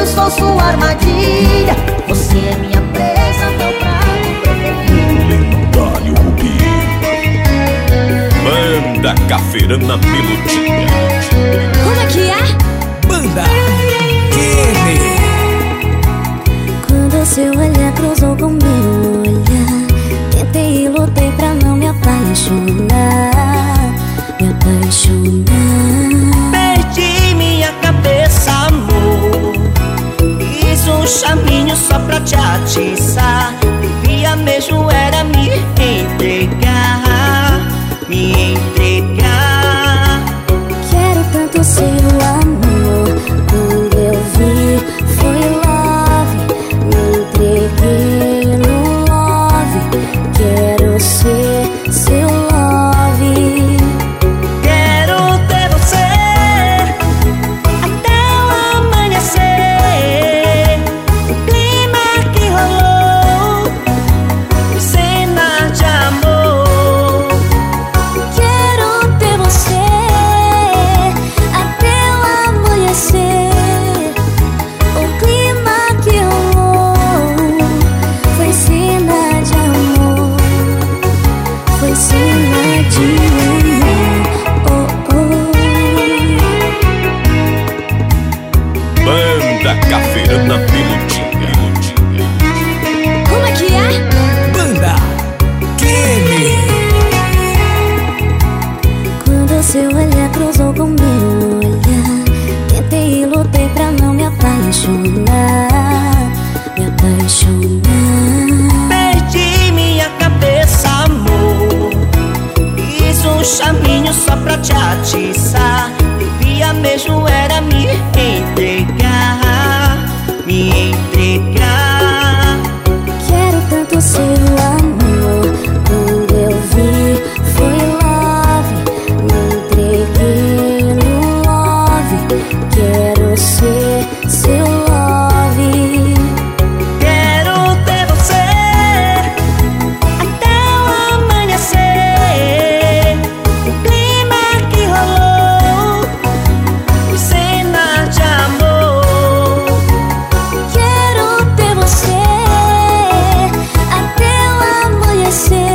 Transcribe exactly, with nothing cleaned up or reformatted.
eu sou sua armadilha. Você é minha presa, meu prato preferido. Lendário Rubi. Banda Cafeirana Melodia. Como é que é? Banda Kene. Quando seu olhar cruzou com meu olhar, tentei e lutei pra não me apaixonar, me apaixonar. Perdi minha cabeça, amor. Fiz um chaminho só pra te atiçar. Devia mesmo era me entregar, me entregar. Quero tanto seu amor. Quando eu vi, foi love. Me entreguei no love. Quero ser seu love. Quero ter você até o amanhecer. O clima que rolou, cenas de amor. Quero ter você até o amanhecer. O clima que rolou foi cena de amor, foi cena de amor. Oh, oh. Banda Cafeirana Melodia. Como é que é? Banda Kene. Quando seu olhar cruzou com meu olhar, tentei e lutei pra não me apaixonar, me apaixonar. Perdi minha cabeça, amor. Fiz um chaminho só pra te atiçar. Devia mesmo era me